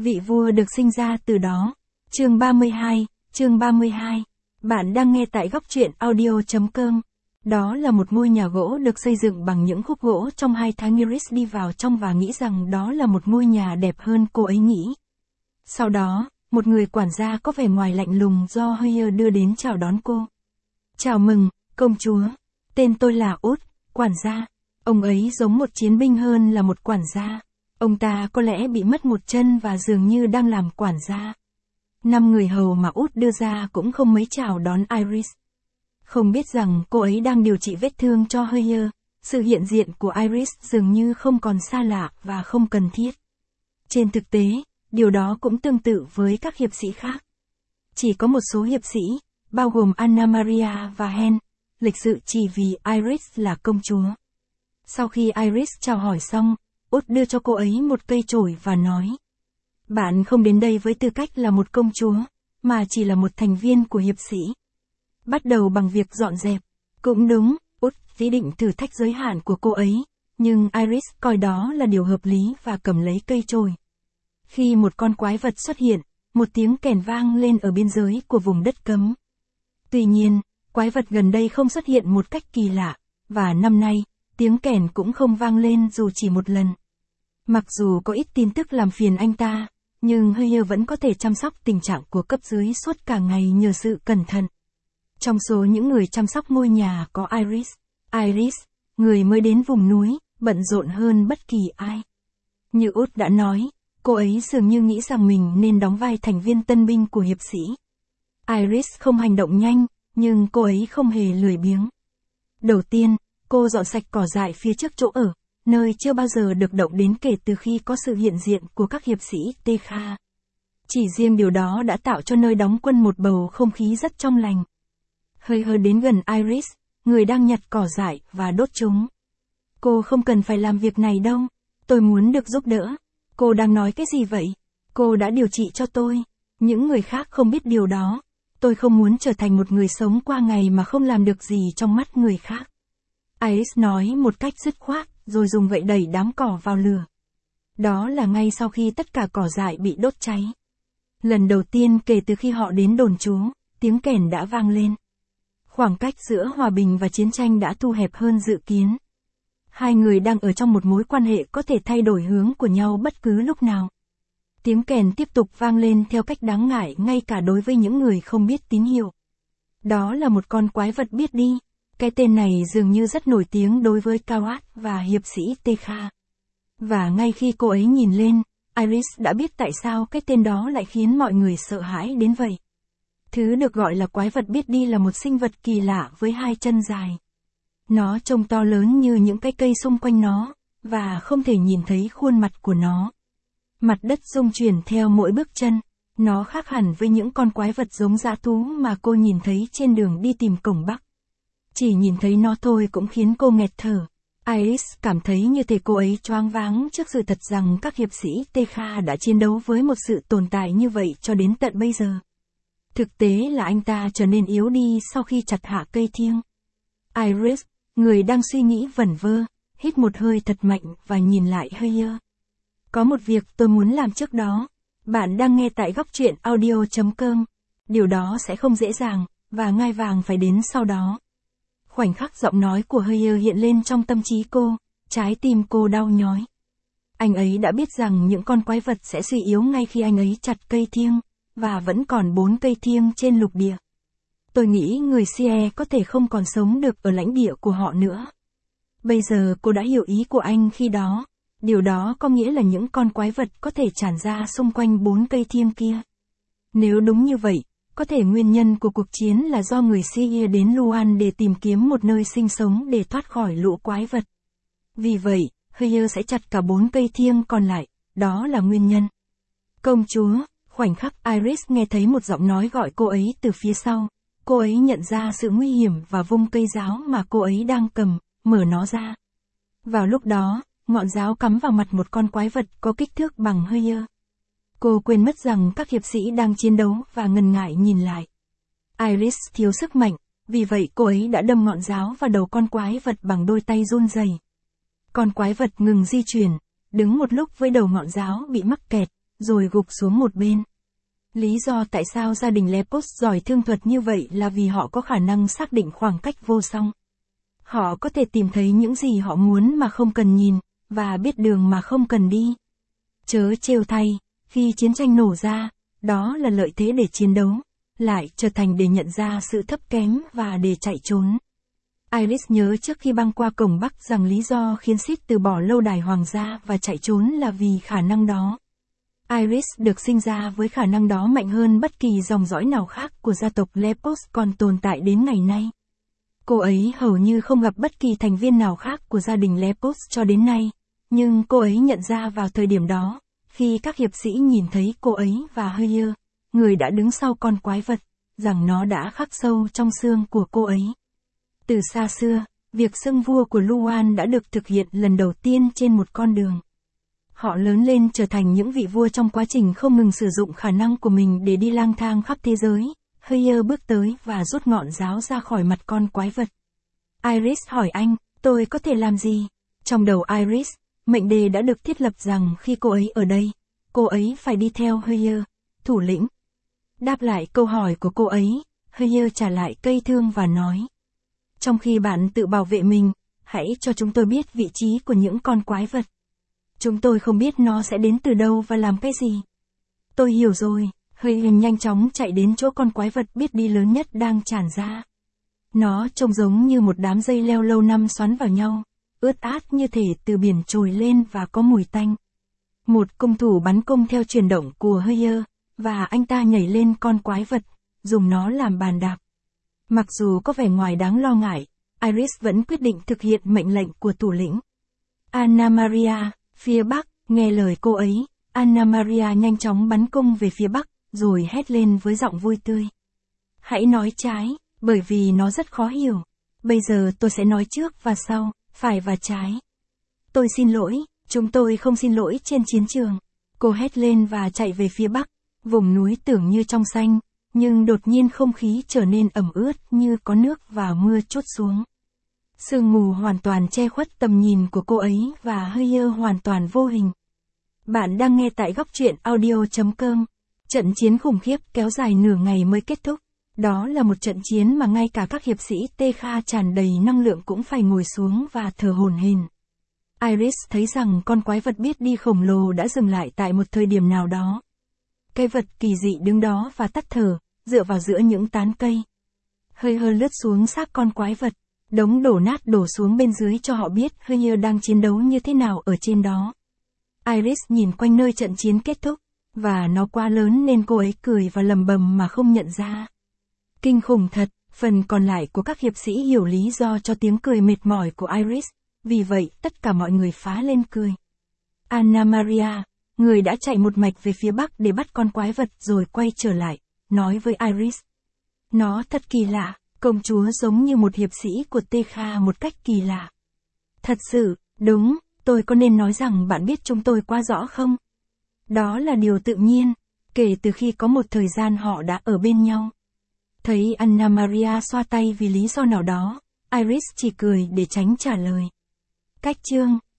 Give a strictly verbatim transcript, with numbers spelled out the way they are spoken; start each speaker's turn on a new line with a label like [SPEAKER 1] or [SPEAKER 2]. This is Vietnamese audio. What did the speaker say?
[SPEAKER 1] vị vua được sinh ra từ đó. Chương ba mươi hai, chương ba mươi hai. Bạn đang nghe tại góc truyện audio chấm com. Đó là một ngôi nhà gỗ được xây dựng bằng những khúc gỗ. Trong hai tháng Iris đi vào trong và nghĩ rằng đó là một ngôi nhà đẹp hơn cô ấy nghĩ. Sau đó, một người quản gia có vẻ ngoài lạnh lùng do Hoyer đưa đến chào đón cô. Chào mừng, công chúa. Tên tôi là Út, quản gia. Ông ấy giống một chiến binh hơn là một quản gia. Ông ta có lẽ bị mất một chân và dường như đang làm quản gia. Năm người hầu mà Út đưa ra cũng không mấy chào đón Iris. Không biết rằng cô ấy đang điều trị vết thương cho Hoyer. Sự hiện diện của Iris dường như không còn xa lạ và không cần thiết. Trên thực tế, điều đó cũng tương tự với các hiệp sĩ khác. Chỉ có một số hiệp sĩ, bao gồm Anna Maria và Hen, lịch sự chỉ vì Iris là công chúa. Sau khi Iris chào hỏi xong, Út đưa cho cô ấy một cây chổi và nói: Bạn không đến đây với tư cách là một công chúa, mà chỉ là một thành viên của hiệp sĩ. Bắt đầu bằng việc dọn dẹp. Cũng đúng, Út ý định thử thách giới hạn của cô ấy, nhưng Iris coi đó là điều hợp lý và cầm lấy cây chổi. Khi một con quái vật xuất hiện, một tiếng kèn vang lên ở biên giới của vùng đất cấm. Tuy nhiên, quái vật gần đây không xuất hiện một cách kỳ lạ, và năm nay, tiếng kèn cũng không vang lên dù chỉ một lần. Mặc dù có ít tin tức làm phiền anh ta, nhưng Hoyer vẫn có thể chăm sóc tình trạng của cấp dưới suốt cả ngày nhờ sự cẩn thận. Trong số những người chăm sóc ngôi nhà có Iris. Iris, người mới đến vùng núi, bận rộn hơn bất kỳ ai. Như Út đã nói, cô ấy dường như nghĩ rằng mình nên đóng vai thành viên tân binh của hiệp sĩ. Iris không hành động nhanh, nhưng cô ấy không hề lười biếng. Đầu tiên, cô dọn sạch cỏ dại phía trước chỗ ở, nơi chưa bao giờ được động đến kể từ khi có sự hiện diện của các hiệp sĩ Tekha. Chỉ riêng điều đó đã tạo cho nơi đóng quân một bầu không khí rất trong lành. Hơi hơi đến gần Iris, người đang nhặt cỏ dại và đốt chúng. Cô không cần phải làm việc này đâu, tôi muốn được giúp đỡ. Cô đang nói cái gì vậy? Cô đã điều trị cho tôi. Những người khác không biết điều đó. Tôi không muốn trở thành một người sống qua ngày mà không làm được gì trong mắt người khác. Iris nói một cách dứt khoát, rồi dùng gậy đẩy đám cỏ vào lửa. Đó là ngay sau khi tất cả cỏ dại bị đốt cháy. Lần đầu tiên kể từ khi họ đến đồn trú, tiếng kèn đã vang lên. Khoảng cách giữa hòa bình và chiến tranh đã thu hẹp hơn dự kiến. Hai người đang ở trong một mối quan hệ có thể thay đổi hướng của nhau bất cứ lúc nào. Tiếng kèn tiếp tục vang lên theo cách đáng ngại ngay cả đối với những người không biết tín hiệu. Đó là một con quái vật biết đi. Cái tên này dường như rất nổi tiếng đối với Kawat và hiệp sĩ Tekha. Và ngay khi cô ấy nhìn lên, Iris đã biết tại sao cái tên đó lại khiến mọi người sợ hãi đến vậy. Thứ được gọi là quái vật biết đi là một sinh vật kỳ lạ với hai chân dài. Nó trông to lớn như những cái cây xung quanh nó, và không thể nhìn thấy khuôn mặt của nó. Mặt đất rung chuyển theo mỗi bước chân. Nó khác hẳn với những con quái vật giống dã thú mà cô nhìn thấy trên đường đi tìm cổng Bắc. Chỉ nhìn thấy nó thôi cũng khiến cô nghẹt thở. Iris cảm thấy như thể cô ấy choáng váng trước sự thật rằng các hiệp sĩ Tekha đã chiến đấu với một sự tồn tại như vậy cho đến tận bây giờ. Thực tế là anh ta trở nên yếu đi sau khi chặt hạ cây thiêng. Iris, người đang suy nghĩ vẩn vơ, hít một hơi thật mạnh và nhìn lại Hoyer. Có một việc tôi muốn làm trước đó. Bạn đang nghe tại góc truyện audio chấm com. Điều đó sẽ không dễ dàng, và ngai vàng phải đến sau đó. Khoảnh khắc giọng nói của Hoyer hiện lên trong tâm trí cô, trái tim cô đau nhói. Anh ấy đã biết rằng những con quái vật sẽ suy yếu ngay khi anh ấy chặt cây thiêng, và vẫn còn bốn cây thiêng trên lục địa. Tôi nghĩ người Sie có thể không còn sống được ở lãnh địa của họ nữa. Bây giờ cô đã hiểu ý của anh khi đó. Điều đó có nghĩa là những con quái vật có thể tràn ra xung quanh bốn cây thiêng kia. Nếu đúng như vậy, có thể nguyên nhân của cuộc chiến là do người Sie đến Luan để tìm kiếm một nơi sinh sống để thoát khỏi lũ quái vật. Vì vậy, Hoyer sẽ chặt cả bốn cây thiêng còn lại, đó là nguyên nhân. Công chúa, khoảnh khắc Iris nghe thấy một giọng nói gọi cô ấy từ phía sau. Cô ấy nhận ra sự nguy hiểm và vung cây giáo mà cô ấy đang cầm, mở nó ra. Vào lúc đó, ngọn giáo cắm vào mặt một con quái vật có kích thước bằng Hoyer. Cô quên mất rằng các hiệp sĩ đang chiến đấu và ngần ngại nhìn lại. Iris thiếu sức mạnh, vì vậy cô ấy đã đâm ngọn giáo vào đầu con quái vật bằng đôi tay run rẩy. Con quái vật ngừng di chuyển, đứng một lúc với đầu ngọn giáo bị mắc kẹt, rồi gục xuống một bên. Lý do tại sao gia đình Lepos giỏi thương thuật như vậy là vì họ có khả năng xác định khoảng cách vô song. Họ có thể tìm thấy những gì họ muốn mà không cần nhìn, và biết đường mà không cần đi. Chớ trêu thay, khi chiến tranh nổ ra, đó là lợi thế để chiến đấu, lại trở thành để nhận ra sự thấp kém và để chạy trốn. Iris nhớ trước khi băng qua cổng Bắc rằng lý do khiến Sid từ bỏ lâu đài hoàng gia và chạy trốn là vì khả năng đó. Iris được sinh ra với khả năng đó mạnh hơn bất kỳ dòng dõi nào khác của gia tộc Lepos còn tồn tại đến ngày nay. Cô ấy hầu như không gặp bất kỳ thành viên nào khác của gia đình Lepos cho đến nay, nhưng cô ấy nhận ra vào thời điểm đó, khi các hiệp sĩ nhìn thấy cô ấy và Hoyer, người đã đứng sau con quái vật, rằng nó đã khắc sâu trong xương của cô ấy. Từ xa xưa, việc xưng vua của Luan đã được thực hiện lần đầu tiên trên một con đường. Họ lớn lên trở thành những vị vua trong quá trình không ngừng sử dụng khả năng của mình để đi lang thang khắp thế giới. Hoyer bước tới và rút ngọn giáo ra khỏi mặt con quái vật. Iris hỏi anh, tôi có thể làm gì? Trong đầu Iris, mệnh đề đã được thiết lập rằng khi cô ấy ở đây, cô ấy phải đi theo Hoyer, thủ lĩnh. Đáp lại câu hỏi của cô ấy, Hoyer trả lại cây thương và nói. Trong khi bạn tự bảo vệ mình, hãy cho chúng tôi biết vị trí của những con quái vật. Chúng tôi không biết nó sẽ đến từ đâu và làm cái gì. Tôi hiểu rồi, Hoyer nhanh chóng chạy đến chỗ con quái vật biết đi lớn nhất đang tràn ra. Nó trông giống như một đám dây leo lâu năm xoắn vào nhau, ướt át như thể từ biển trồi lên và có mùi tanh. Một cung thủ bắn cung theo chuyển động của Hoyer, và anh ta nhảy lên con quái vật, dùng nó làm bàn đạp. Mặc dù có vẻ ngoài đáng lo ngại, Iris vẫn quyết định thực hiện mệnh lệnh của thủ lĩnh. Anna Maria, phía bắc, nghe lời cô ấy, Anna Maria nhanh chóng bắn cung về phía bắc, rồi hét lên với giọng vui tươi. Hãy nói trái, bởi vì nó rất khó hiểu. Bây giờ tôi sẽ nói trước và sau, phải và trái. Tôi xin lỗi, chúng tôi không xin lỗi trên chiến trường. Cô hét lên và chạy về phía bắc, vùng núi tưởng như trong xanh, nhưng đột nhiên không khí trở nên ẩm ướt như có nước và mưa trút xuống. Sương mù hoàn toàn che khuất tầm nhìn của cô ấy và Hoyer hoàn toàn vô hình. Bạn đang nghe tại góc truyện audio chấm com. Trận chiến khủng khiếp kéo dài nửa ngày mới kết thúc. Đó là một trận chiến mà ngay cả các hiệp sĩ Tê Kha tràn đầy năng lượng cũng phải ngồi xuống và thở hổn hển. Iris thấy rằng con quái vật biết đi khổng lồ đã dừng lại tại một thời điểm nào đó. Cái vật kỳ dị đứng đó và tắt thở, dựa vào giữa những tán cây. Hơi hơi lướt xuống xác con quái vật, đống đổ nát đổ xuống bên dưới cho họ biết Hoyer đang chiến đấu như thế nào ở trên đó. Iris nhìn quanh nơi trận chiến kết thúc, và nó quá lớn nên cô ấy cười và lầm bầm mà không nhận ra. Kinh khủng thật, phần còn lại của các hiệp sĩ hiểu lý do cho tiếng cười mệt mỏi của Iris, vì vậy tất cả mọi người phá lên cười. Anna Maria, người đã chạy một mạch về phía bắc để bắt con quái vật rồi quay trở lại, nói với Iris. Nó thật kỳ lạ, công chúa giống như một hiệp sĩ của Tê Kha một cách kỳ lạ. Thật sự, đúng, tôi có nên nói rằng bạn biết chúng tôi quá rõ không? Đó là điều tự nhiên, kể từ khi có một thời gian họ đã ở bên nhau. Thấy Anna Maria xoa tay vì lý do nào đó, Iris chỉ cười để tránh trả lời. Cách chương